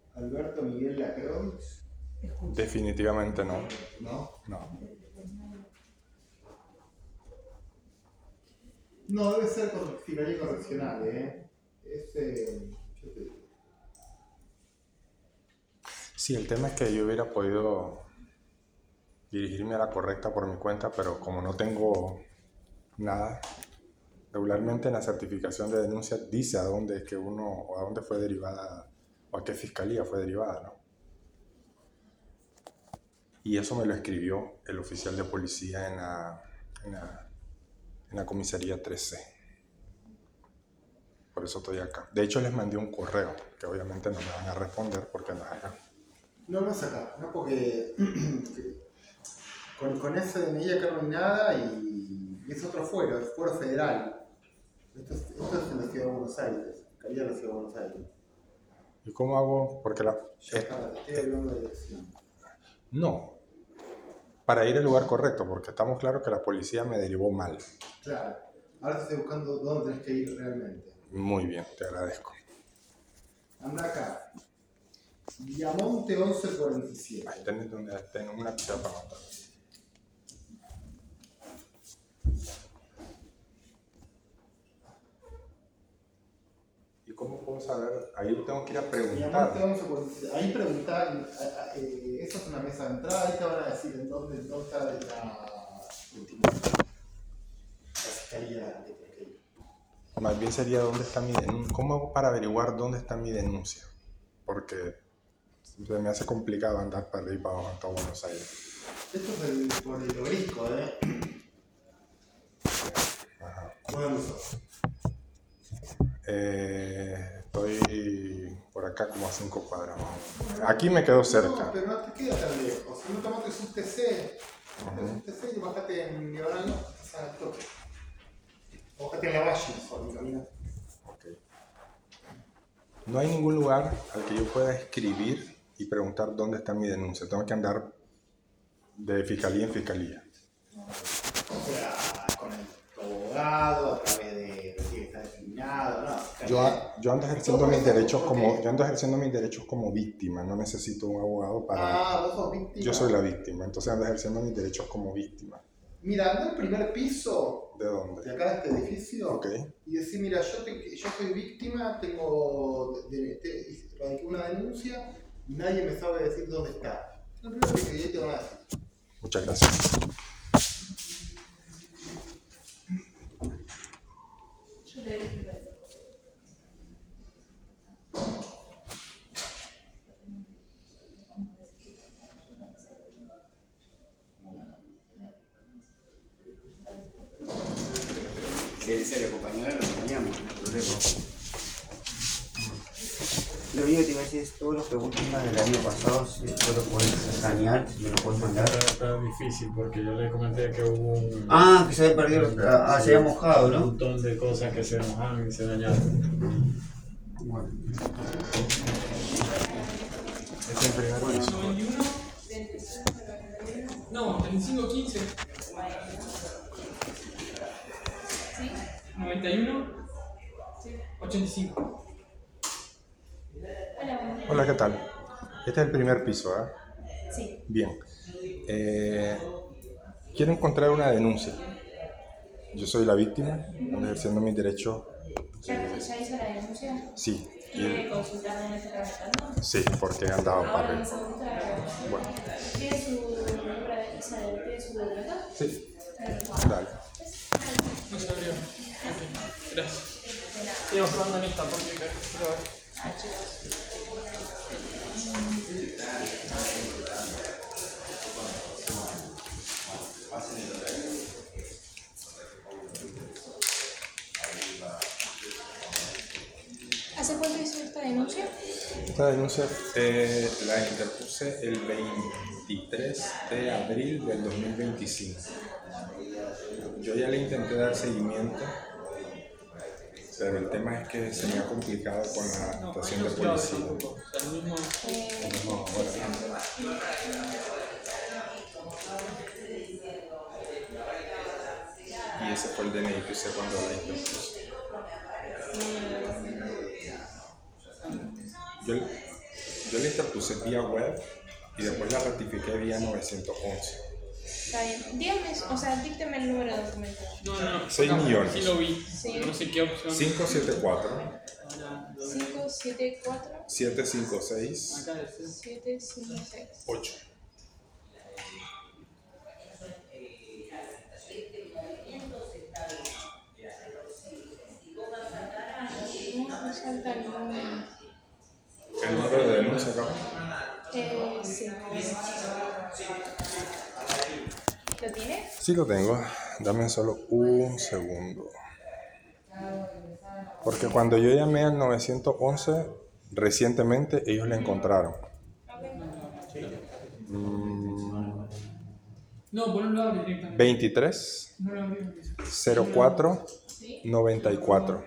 Alberto Miguel Lacroix. Definitivamente no. ¿No? No. No, debe ser fiscalía correccional, ¿eh? Yo te digo. Sí, el tema es que yo hubiera podido dirigirme a la correcta por mi cuenta, pero como no tengo nada, regularmente en la certificación de denuncia dice a dónde es que uno, o a dónde fue derivada, o a qué fiscalía fue derivada, ¿no? Y eso me lo escribió el oficial de policía en la comisaría 3C. Por eso estoy acá. De hecho, les mandé un correo, que obviamente no me van a responder porque no es acá. No es acá, no porque con ese DNI acá no hay nada y es otro fuero, es fuero federal. Esto es en la ciudad de Buenos Aires, Fiscalía de la ciudad de Buenos Aires. ¿Y cómo hago? Porque Ya está, estoy hablando de dirección. no, para ir al lugar correcto, porque estamos claros que la policía me derivó mal. Claro, ahora te estoy buscando dónde tenés que ir realmente. Muy bien, te agradezco. Anda acá. Viamonte 1147. Ahí tenés donde tengo una pizarra para anotar. ¿Y cómo puedo saber? Ahí tengo que ir a preguntar. Viamonte 1147. Ahí preguntar, esa es una mesa de entrada, ahí te van a decir en dónde está la fiscalía que tenés que ir. Más bien sería dónde está mi denuncia. ¿Cómo hago para averiguar dónde está mi denuncia? Porque se me hace complicado andar para arriba y para abajo en todo Buenos Aires. Esto es por el Obrisco, ¿eh? Ajá. ¿Dónde sos? Estoy por acá como a 5 cuadras. Aquí me quedo cerca. No, pero no te queda tan lejos. Si no tomaste un TC, un TC y bajate en Diagonal Norte, estás al toque. O bajate en la Valle, solo caminas. Okay. No hay ningún lugar al que yo pueda escribir y preguntar dónde está mi denuncia. Tengo que andar de fiscalía en fiscalía. O sea, con el abogado, a través de lo que está designado, ¿no? Yo ando ejerciendo mis derechos como víctima, no necesito un abogado para... Ah, vos sos víctima. Yo soy la víctima, entonces ando ejerciendo mis derechos como víctima. Mira, anda al primer piso. ¿De dónde? De acá de este edificio. Ok. Y decir, mira, yo soy víctima, tengo radiqué una denuncia y nadie me sabe decir dónde está. Lo primero que te van a decir. Muchas gracias. Si se le acompañara, lo acompañamos, no hay problema. Lo único que te iba a decir es todos los preguntas del año pasado, si esto lo puedes escanear, si me lo puedes mandar. Está difícil porque yo le comenté que hubo un... Ah, que se había perdido, se había mojado, un ¿no? montón de cosas que se mojaron y se dañaron. Bueno. Este es el primer piso. 91. No, 25-15. Sí. 91. Sí. 85. Hola, ¿qué tal? Este es el primer piso, ¿eh? Sí. Bien. Quiero encontrar una denuncia. Yo soy la víctima, ando ejerciendo mis derechos. ¿Ya hizo la denuncia? Sí. ¿Quiere consultar en este tratamiento? Sí, porque he andado para Ahora arriba. en ese momento la grabación. Bueno, ¿Tiene su número de visa de su derecho? sí, dale. Ah, No sabría. Ok, gracias. Seguimos probando en esta porque quiero ver. ¿Hace cuánto hizo esta denuncia? Esta denuncia la interpuse el 23 de abril del 2025. Yo ya le intenté dar seguimiento, pero el tema es que se me ha complicado con la estación de policía. No, ahora. Y ese fue el DNI que usé cuando la interpuse. Yo la interpuse vía web y después la ratifiqué vía 911. Está bien. Dígame, o sea, dícteme el número de documento. No. 6 millones. Sí lo vi. Sí. No sé qué opción. 574 574 756 756. 8. No me salta el número. El número de denuncia acá. Sí. ¿Lo tiene? Sí lo tengo. Dame solo un segundo. Porque cuando yo llamé al 911, recientemente ellos la encontraron. No, ponlo abre directamente. 23 No lo abrí. 04 94.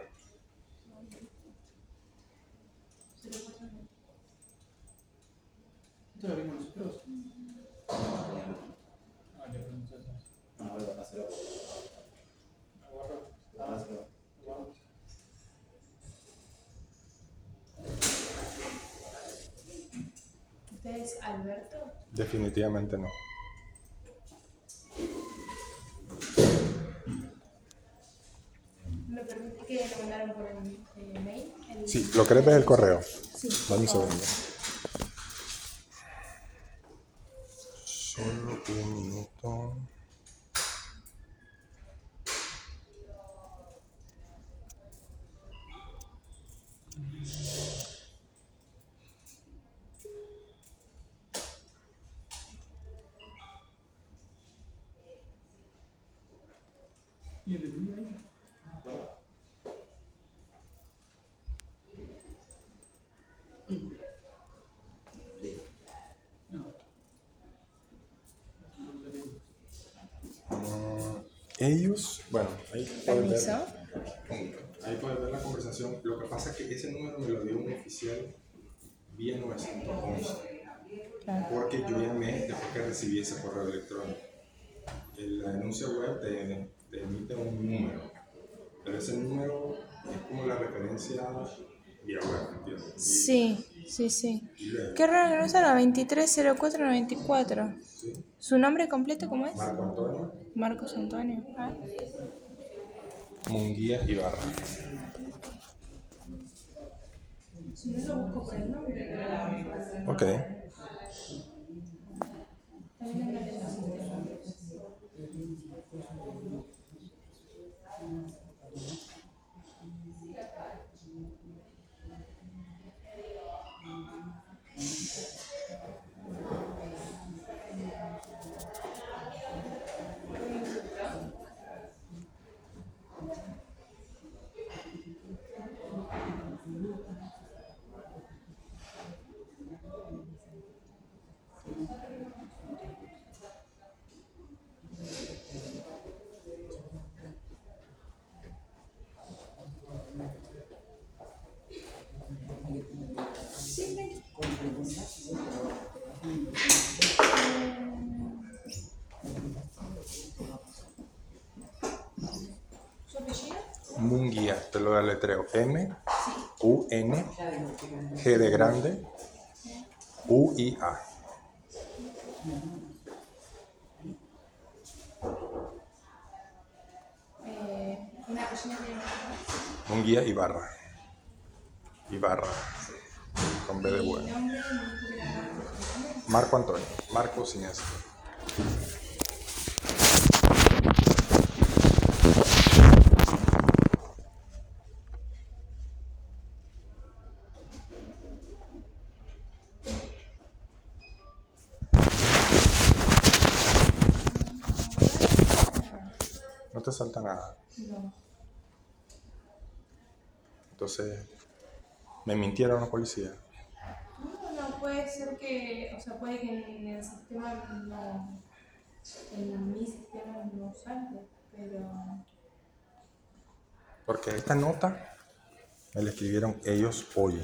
Esto lo abrimos nosotros. ¿Usted es Alberto? Definitivamente no. ¿Me permite que lo mandaron por el mail? Sí, ¿lo querés ver el correo? Sí. Dame un segundo. Solo un minuto. ¿Y el de ahí? Ellos, bueno, ahí pueden ver. ¿Permiso? Ahí pueden ver la conversación. Lo que pasa es que ese número me lo dio un oficial vía 911. Claro. Porque yo llamé después que recibí ese correo electrónico. La denuncia web te emite un número, pero ese número es como la referencia vía web, ¿entiendes? Sí. Y luego, Qué raro que no salga 230494. ¿sí? ¿Su nombre completo cómo es? Marco Antonio Marcos Antonio. Ah. Munguía Ibarra. No lo busco por el nombre. Ok. ¿Su apellido? Munguía, te lo deletreo. M-U-N G de grande U-I-A. Una apellido de Munguía Ibarra. Ibarra. Con B de bueno. nombre, Marco Antonio. Marco sin S. No te salta nada. no. Entonces, me mintieron los policías. No, puede ser que, o sea, puede que en el sistema no, en mi sistema no salte, pero... Porque esta nota me la escribieron ellos hoy.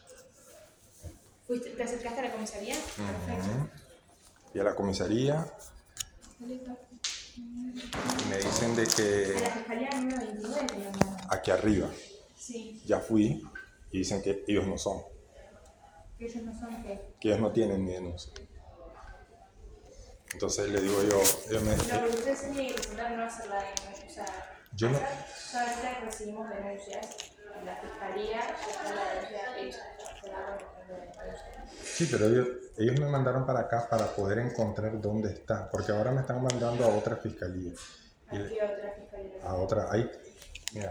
¿Te acercaste a la comisaría? Perfecto. Y a la comisaría Listo. me dicen de A la que fiscalía número 29 te lo mandaron. aquí arriba Sí. ya fui y dicen que ellos no son. Que ellos no son que. que ellos no tienen mi denuncia. Entonces le digo yo, No, pero ustedes tienen que presentar no hacer la denuncia. O sea, yo no, ya ahorita recibimos denuncias. En la fiscalía ya está la denuncia hecha. Se da la denuncia. sí, pero ellos me mandaron para acá para poder encontrar dónde está, porque ahora me están mandando a otra fiscalía. ¿A qué otra fiscalía? A otra, ahí, mira,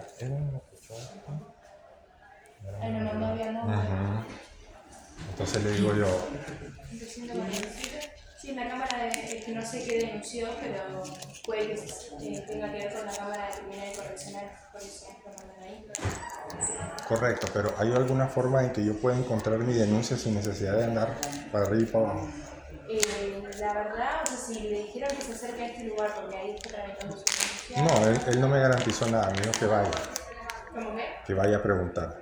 Ay, no, no había nada. Ujú. Entonces le digo yo, Sí, en la cámara de que no sé qué denunció, pero puede que tenga que ver con la cámara de criminal y correccional, por eso lo mandan ahí. correcto, pero ¿hay alguna forma en que yo pueda encontrar mi denuncia sin necesidad de andar para arriba y para abajo? La verdad, o sea, si le dijeron que se acerque a este lugar porque ahí está tramitando su denuncia. No, él no me garantizó nada, me dijo que vaya, ¿Cómo qué? que vaya a preguntar.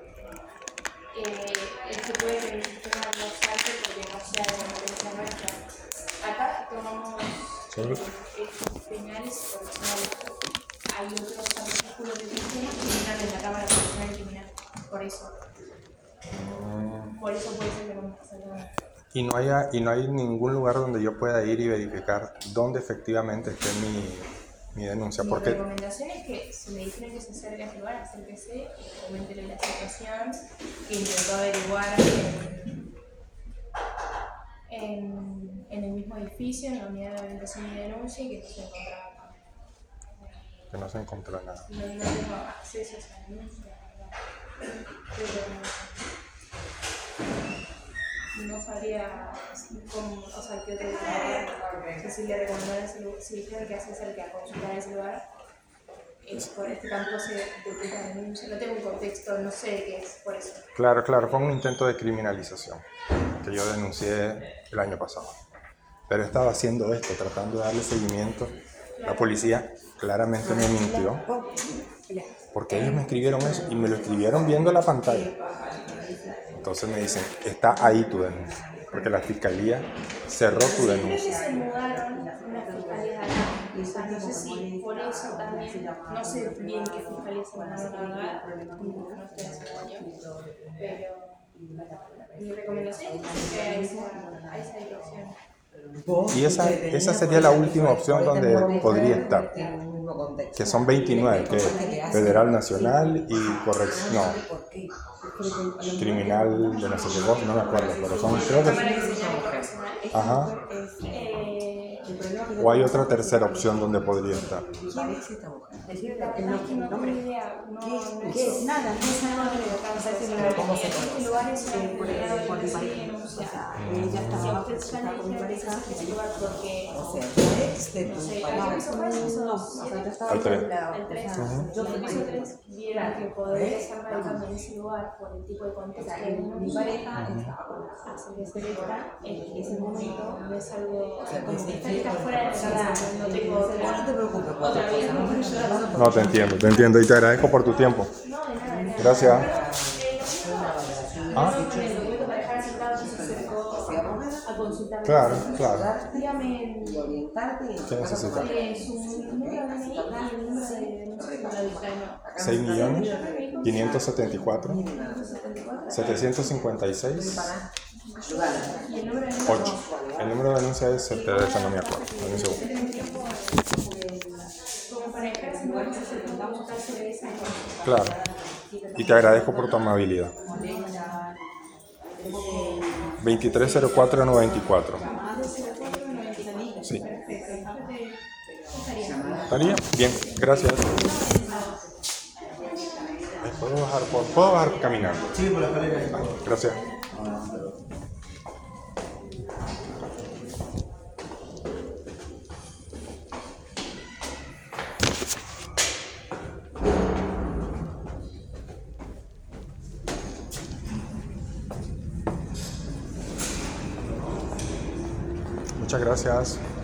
Es que puede que el sistema no salte porque no sea de competencia nuestra. Acá tomamos hechos penales y correccionales. Hay otros artículos de víctimas que entran en la Cámara Correccional y Criminal. Por eso. Por eso puede ser que no salga. Y no hay ningún lugar donde yo pueda ir y verificar dónde efectivamente esté mi denuncia. Mi Porque recomendación es que si le dijeron que se acerque a ese lugar, acérquese, coméntele la situación, que intentó averiguar en el mismo edificio, en la unidad de orientación y denuncia, y que no se encontraba. que no se encontró nada. No tengo acceso a esa denuncia, pero no sabría cómo, o sea, qué otro lugar, si le recomendaron ese lugar, si dijeron que se acerque a consultar ese lugar, por este campo se detecta la denuncia, no tengo un contexto, no sé qué es, por eso. Claro, fue un intento de criminalización que yo denuncié el año pasado. Pero estaba haciendo esto, tratando de darle seguimiento. La policía claramente me mintió, porque ellos me escribieron eso y me lo escribieron viendo la pantalla. Entonces me dicen, está ahí tu denuncia, porque la fiscalía cerró tu Creo que denuncia. se mudaron unas fiscalías acá, no sé si por eso también, no sé bien qué fiscalía se mudaron acá, no estoy haciendo yo, pero mi recomendación es que a esa dirección. Y esa sería la última opción donde podría estar, que son 29, que es Federal Nacional y Corrección, Criminal de no sé qué, no me acuerdo, pero son, creo que... Cámara Criminal y Correccional. Ajá. O hay otra tercera opción donde podría estar. La verdad es que no tengo idea, ¿Qué es? Nada, no es nada de este lugar es un juzgado de orientación y denuncia. Ella Si a estaba usted ya le con mi dijeron que se pareja, acerque a ese lugar porque, o sea, tu ex de no sé, tu el pareja. aviso fue esos dos, Al 3. al 3. Los avisos 3 vieron que podría estar radicando en ese lugar por el tipo de contexto que Mi pareja estaba con hace que se esta, en ese momento no es algo, o sea, como que está fuera de la no tengo otra. No te preocupes, cualquier cosa, no me ayudas. No, te entiendo y te agradezco por tu tiempo. No, de nada, de nada. Gracias. ¿Ah? En el documento para dejar sentado se acercó a consultar. Claro. Dígame Y orientarte y ¿Qué necesitas? su número de DNI y el número de la dictadura. 6.574.756. Y el número de 8. El número de denuncia es de esa, no me acuerdo. Dame un segundo. como para dejar sentado se acercó a consultar sobre esa cosa. Claro. Y te agradezco por tu amabilidad. 2304-94. Sí. ¿Estaría? Bien, gracias. ¿Puedo bajar caminando? Sí, por la escalera. Gracias. Muchas gracias.